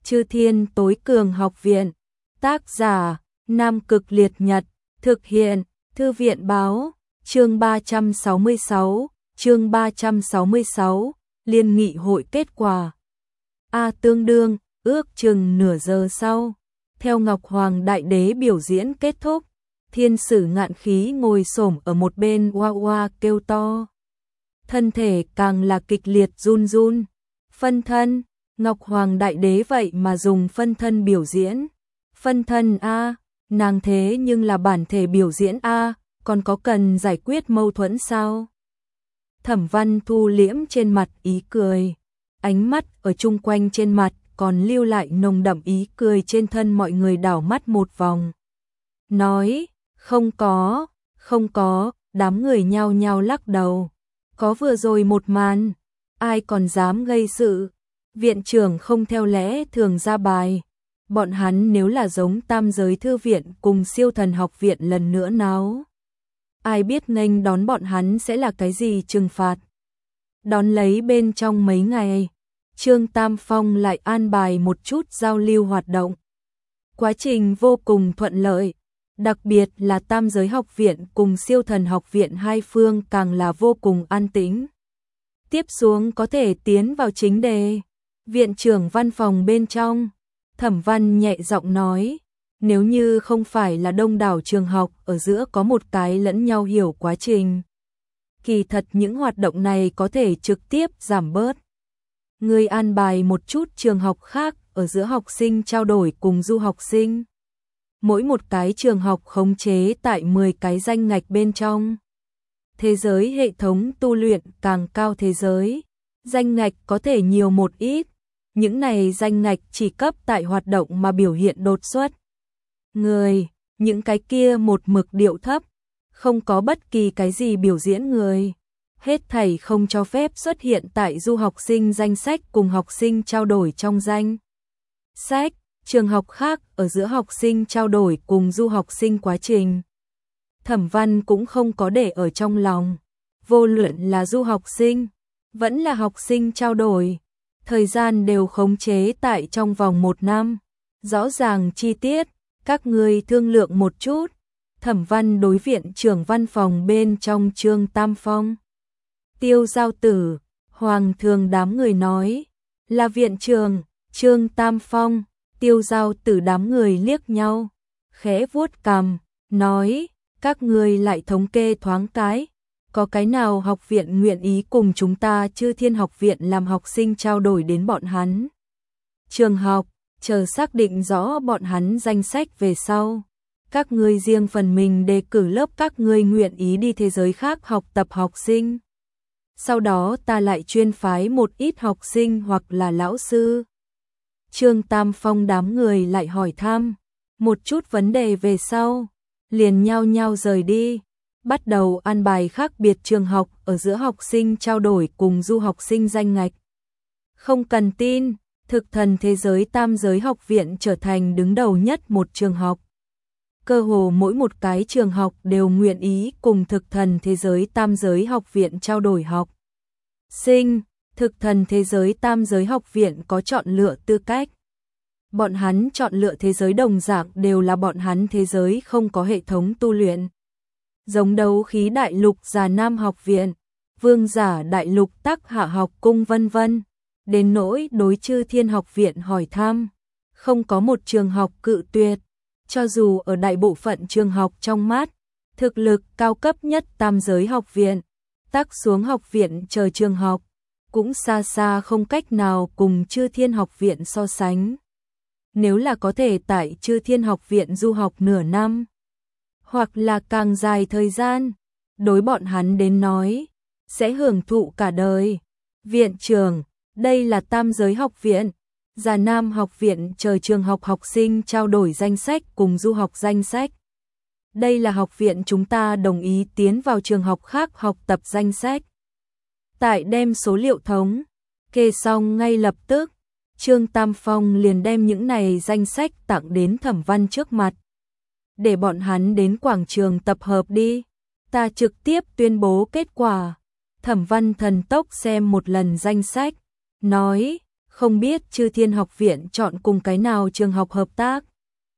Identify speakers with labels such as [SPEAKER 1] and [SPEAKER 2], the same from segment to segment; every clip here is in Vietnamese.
[SPEAKER 1] Chư Thiên Tối Cường Học Viện. Tác giả: Nam Cực Liệt Nhật. Thực hiện: Thư viện báo. Chương 366. Liên nghị hội kết quả. Tương đương, ước chừng nửa giờ sau, theo Ngọc Hoàng Đại Đế biểu diễn kết thúc, Thiên Sử Ngạn Khí ngồi xổm ở một bên oa oa kêu to. Thân thể càng là kịch liệt run run. Phân thân, Ngọc Hoàng Đại Đế vậy mà dùng phân thân biểu diễn. Phân thân a, nàng thế nhưng là bản thể biểu diễn a, còn có cần giải quyết mâu thuẫn sao? Thẩm Văn thu liễm trên mặt ý cười, ánh mắt ở chung quanh trên mặt còn lưu lại nồng đậm ý cười trên thân mọi người đảo mắt một vòng. Nói, không có, đám người nhao nhao lắc đầu. Có vừa rồi một màn, ai còn dám gây sự, viện trưởng không theo lẽ thường ra bài. Bọn hắn nếu là giống Tam Giới Thư Viện cùng Siêu Thần Học Viện lần nữa náo, ai biết nghênh đón bọn hắn sẽ là cái gì trừng phạt. Đón lấy bên trong mấy ngày, Trương Tam Phong lại an bài một chút giao lưu hoạt động. Quá trình vô cùng thuận lợi, đặc biệt là Tam Giới Học Viện cùng Siêu Thần Học Viện hai phương càng là vô cùng an tĩnh. Tiếp xuống có thể tiến vào chính đề. Viện trưởng văn phòng bên trong, Thẩm Văn nhẹ giọng nói, nếu như không phải là đông đảo trường học ở giữa có một cái lẫn nhau hiểu quá trình, kỳ thật những hoạt động này có thể trực tiếp giảm bớt. Người an bài một chút trường học khác ở giữa học sinh trao đổi cùng du học sinh. Mỗi một cái trường học khống chế tại 10 cái danh ngạch bên trong. Thế giới hệ thống tu luyện càng cao thế giới, danh ngạch có thể nhiều một ít. Những này danh ngạch chỉ cấp tại hoạt động mà biểu hiện đột xuất. Những cái kia một mực điệu thấp, không có bất kỳ cái gì biểu diễn người. Hết thảy không cho phép xuất hiện tại du học sinh danh sách cùng học sinh trao đổi trong danh sách. Trường học khác ở giữa học sinh trao đổi cùng du học sinh quá trình, Thẩm Văn cũng không có để ở trong lòng. Vô luận là du học sinh, vẫn là học sinh trao đổi, thời gian đều khống chế tại trong vòng 1 năm. Rõ ràng chi tiết, các ngươi thương lượng một chút. Thẩm Văn đối viện trưởng văn phòng bên trong Trương Tam Phong, Tiêu Giao Tử, Hoàng Thường đám người nói. Là viện trưởng. Trương Tam Phong, Tiêu Giao Tử đám người liếc nhau, khẽ vuốt cằm, nói, các ngươi lại thống kê thoáng cái, có cái nào học viện nguyện ý cùng chúng ta Chư Thiên Học Viện làm học sinh trao đổi đến bọn hắn trường học, chờ xác định rõ bọn hắn danh sách về sau, các ngươi riêng phần mình đề cử lớp các ngươi nguyện ý đi thế giới khác học tập học sinh. Sau đó ta lại chuyên phái một ít học sinh hoặc là lão sư. Trương Tam Phong đám người lại hỏi thăm một chút vấn đề về sau, liền nhao nhao rời đi, bắt đầu an bài khác biệt trường học ở giữa học sinh trao đổi cùng du học sinh danh ngạch. Không cần tin, Thực Thần Thế Giới Tam Giới Học Viện trở thành đứng đầu nhất một trường học. Cơ hồ mỗi một cái trường học đều nguyện ý cùng Thực Thần Thế Giới Tam Giới Học Viện trao đổi học sinh. Thực Thần Thế Giới Tam Giới Học Viện có chọn lựa tư cách. Bọn hắn chọn lựa thế giới đồng dạng đều là bọn hắn thế giới không có hệ thống tu luyện. Giống Đấu Khí Đại Lục Già Nam Học Viện, Vương Giả Đại Lục Tắc Hạ Học Cung vân vân. Đến nỗi đối Chư Thiên Học Viện hỏi thăm, không có một trường học cự tuyệt. Cho dù ở đại bộ phận trường học trong mắt, thực lực cao cấp nhất Tam Giới Học Viện, tác xuống học viện chờ trường học, cũng xa xa không cách nào cùng Chư Thiên Học Viện so sánh. Nếu là có thể tại Chư Thiên Học Viện du học nửa năm, hoặc là càng dài thời gian, đối bọn hắn đến nói, sẽ hưởng thụ cả đời. Viện trưởng, đây là Tam Giới Học Viện, Già Nam Học Viện chờ trường học học sinh trao đổi danh sách cùng du học danh sách. Đây là học viện chúng ta đồng ý tiến vào trường học khác học tập danh sách. Tại đem số liệu thống kê xong ngay lập tức, Trương Tam Phong liền đem những này danh sách tặng đến Thẩm Văn trước mặt. Để bọn hắn đến quảng trường tập hợp đi, ta trực tiếp tuyên bố kết quả. Thẩm Văn thần tốc xem một lần danh sách, nói, không biết Chư Thiên Học Viện chọn cùng cái nào trường học hợp tác.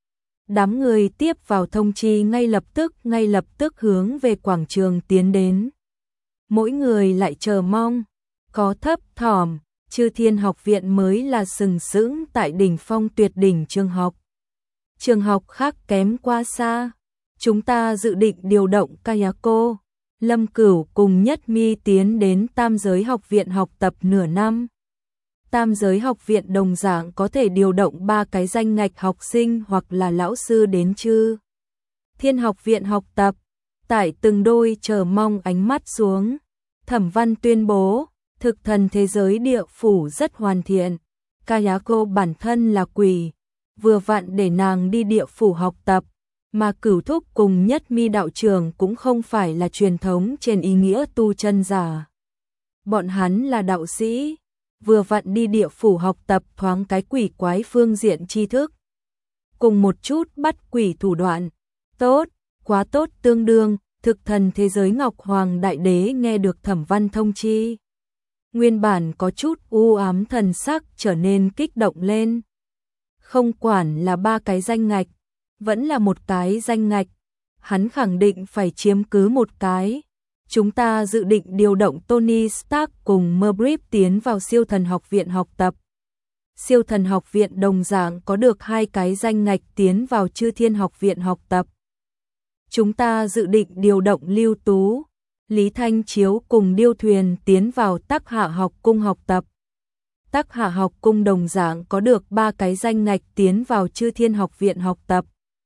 [SPEAKER 1] Đám người tiếp vào thông chi ngay lập tức hướng về quảng trường tiến đến. Mỗi người lại chờ mong, có thấp thỏm, Chư Thiên Học Viện mới là sừng sững tại đỉnh phong tuyệt đỉnh trường học. Trường học khác kém quá xa, chúng ta dự định điều động Kayako, Lâm Cửu cùng Nhất Mi tiến đến Tam Giới Học Viện học tập nửa năm. Tam Giới Học Viện đồng dạng có thể điều động 3 cái danh ngạch học sinh hoặc là lão sư đến Chư Thiên Học Viện học tập. Tại từng đôi chờ mong ánh mắt xuống, Thẩm Văn tuyên bố, thực thần thế giới địa phủ rất hoàn thiện. Kayako bản thân là quỷ, vừa vặn để nàng đi địa phủ học tập, mà Cửu Thúc cùng Nhất Mi đạo trưởng cũng không phải là truyền thống trên ý nghĩa tu chân giả. Bọn hắn là đạo sĩ, vừa vặn đi địa phủ học tập thoáng cái quỷ quái phương diện tri thức. Cùng một chút bắt quỷ thủ đoạn. Tốt, quá tốt, tương đương, thực thần thế giới Ngọc Hoàng Đại Đế nghe được Thẩm Văn thông chi. Nguyên bản có chút u ám thần sắc trở nên kích động lên. Không quản là 3 cái danh ngạch, vẫn là một cái danh ngạch, hắn khẳng định phải chiếm cứ một cái. Chúng ta dự định điều động Tony Stark cùng Merbrip tiến vào Siêu Thần Học Viện học tập. Siêu Thần Học Viện đồng dạng có được 2 cái danh ngạch tiến vào Chư Thiên Học Viện học tập. Chúng ta dự định điều động Lưu Tú, Lý Thanh Chiếu cùng Điêu Thuyền tiến vào Tắc Hạ học cung học tập. Tắc Hạ học cung đồng dạng có được 3 cái danh ngạch tiến vào Chư Thiên Học Viện học tập.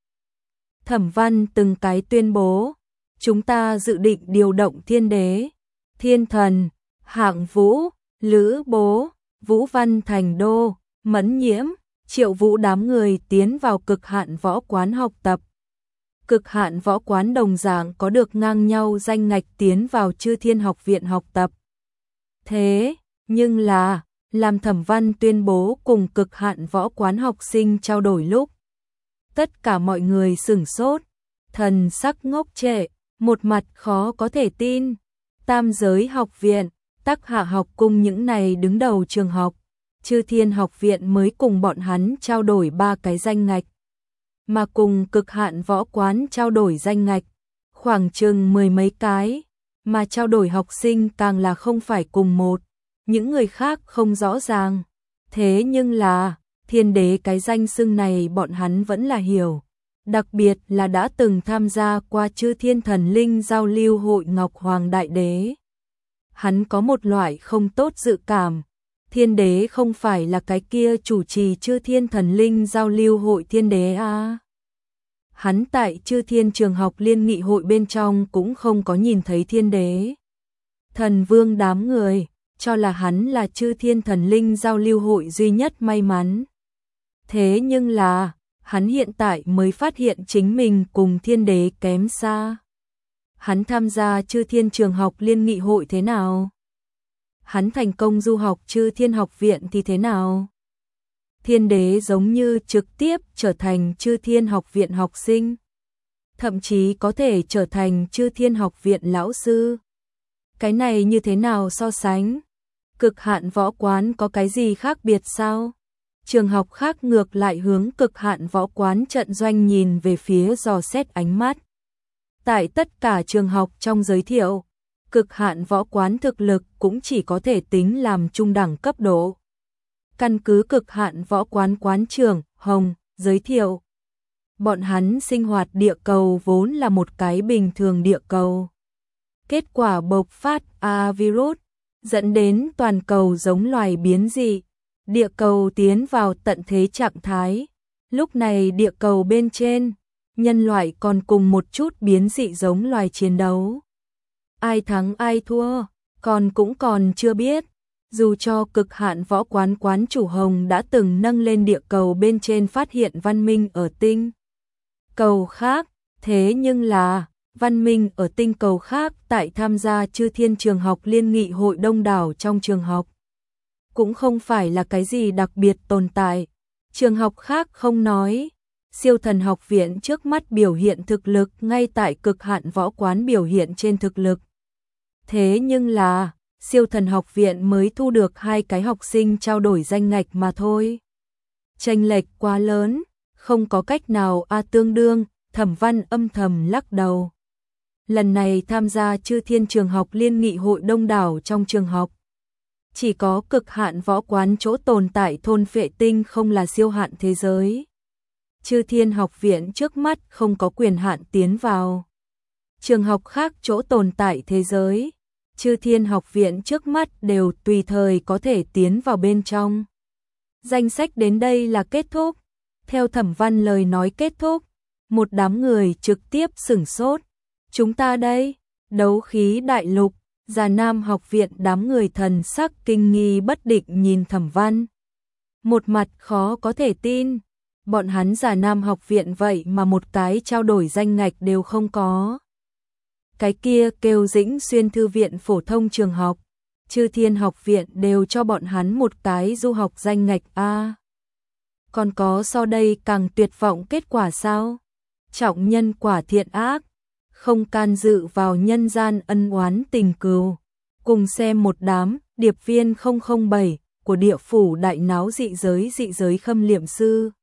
[SPEAKER 1] Thẩm Văn từng cái tuyên bố, chúng ta dự định điều động Thiên Đế, Thiên Thần, Hạng Vũ, Lữ Bố, Vũ Văn Thành Đô, Mẫn Nhiễm, Triệu Vũ đám người tiến vào Cực Hạn Võ Quán học tập. Cực Hạn Võ Quán đồng dạng có được ngang nhau danh ngạch tiến vào Chư Thiên Học Viện học tập. Thế, nhưng là, làm Thẩm Văn tuyên bố cùng Cực Hạn Võ Quán học sinh trao đổi lúc, tất cả mọi người sửng sốt, thần sắc ngốc trệ, một mặt khó có thể tin. Tam Giới Học Viện, Tắc Hạ học cung những này đứng đầu trường học, Chư Thiên Học Viện mới cùng bọn hắn trao đổi 3 cái danh ngạch, mà cùng Cực Hạn Võ Quán trao đổi danh ngạch khoảng chừng 10 mấy cái, mà trao đổi học sinh càng là không phải cùng một, những người khác không rõ ràng. Thế nhưng là, Thiên Đế cái danh xưng này bọn hắn vẫn là hiểu, đặc biệt là đã từng tham gia qua Chư Thiên Thần Linh giao lưu hội Ngọc Hoàng Đại Đế. Hắn có một loại không tốt dự cảm, Thiên Đế không phải là cái kia chủ trì Chư Thiên Thần Linh giao lưu hội Thiên Đế à. Hắn tại Chư Thiên trường học liên nghị hội bên trong cũng không có nhìn thấy Thiên Đế. Thần Vương đám người cho là hắn là Chư Thiên Thần Linh giao lưu hội duy nhất may mắn. Thế nhưng là, hắn hiện tại mới phát hiện chính mình cùng Thiên Đế kém xa. Hắn tham gia Chư Thiên trường học liên nghị hội thế nào? Hắn thành công du học Chư Thiên Học Viện thì thế nào? Thiên Đế giống như trực tiếp trở thành Chư Thiên Học Viện học sinh, thậm chí có thể trở thành Chư Thiên Học Viện lão sư. Cái này như thế nào so sánh? Cực Hạn Võ Quán có cái gì khác biệt sao? Trường học khác ngược lại hướng Cực Hạn Võ Quán trận doanh nhìn về phía dò xét ánh mắt. Tại tất cả trường học trong giới thiệu, Cực Hạn Võ Quán thực lực cũng chỉ có thể tính làm trung đẳng cấp độ. Căn cứ Cực Hạn Võ Quán quán trưởng Hồng giới thiệu, bọn hắn sinh hoạt địa cầu vốn là một cái bình thường địa cầu. Kết quả bộc phát virus, dẫn đến toàn cầu giống loài biến dị, địa cầu tiến vào tận thế trạng thái. Lúc này địa cầu bên trên, nhân loại còn cùng một chút biến dị giống loài chiến đấu. Ai thắng ai thua, còn chưa biết. Dù cho Cực Hạn Võ Quán quán chủ Hồng đã từng nâng lên địa cầu bên trên phát hiện văn minh ở tinh cầu khác, thế nhưng là văn minh ở tinh cầu khác tại tham gia Chư Thiên trường học liên nghị hội đông đảo trong trường học cũng không phải là cái gì đặc biệt tồn tại. Trường học khác không nói, Siêu Thần Học Viện trước mắt biểu hiện thực lực ngay tại Cực Hạn Võ Quán biểu hiện trên thực lực. Thế nhưng là, Siêu thần học viện mới thu được 2 cái học sinh trao đổi danh ngạch mà thôi. Chênh lệch quá lớn, không có cách nào tương đương, Thẩm Văn âm thầm lắc đầu. Lần này tham gia Chư Thiên trường học liên nghị hội đông đảo trong trường học. Chỉ có cực hạn võ quán chỗ tồn tại thôn Phệ Tinh không là siêu hạn thế giới. Chư Thiên học viện trước mắt không có quyền hạn tiến vào. Trường học khác chỗ tồn tại thế giới. Chư Thiên học viện trước mắt đều tùy thời có thể tiến vào bên trong. Danh sách đến đây là kết thúc. Theo Thẩm Văn lời nói kết thúc, một đám người trực tiếp sửng sốt. Chúng ta đây, Đấu Khí Đại Lục, Già Nam học viện, đám người thần sắc kinh nghi bất định nhìn Thẩm Văn. Một mặt khó có thể tin, bọn hắn Già Nam học viện vậy mà một cái trao đổi danh ngạch đều không có. Cái kia kêu Dĩnh Xuyên thư viện phổ thông trường học, Chư Thiên học viện đều cho bọn hắn một cái du học danh ngạch a. Còn có so đây càng tuyệt vọng kết quả sao? Trọng nhân quả thiện ác, không can dự vào nhân gian ân oán tình cừu. Cùng xem một đám điệp viên 007 của địa phủ đại náo dị giới khâm liệm sư.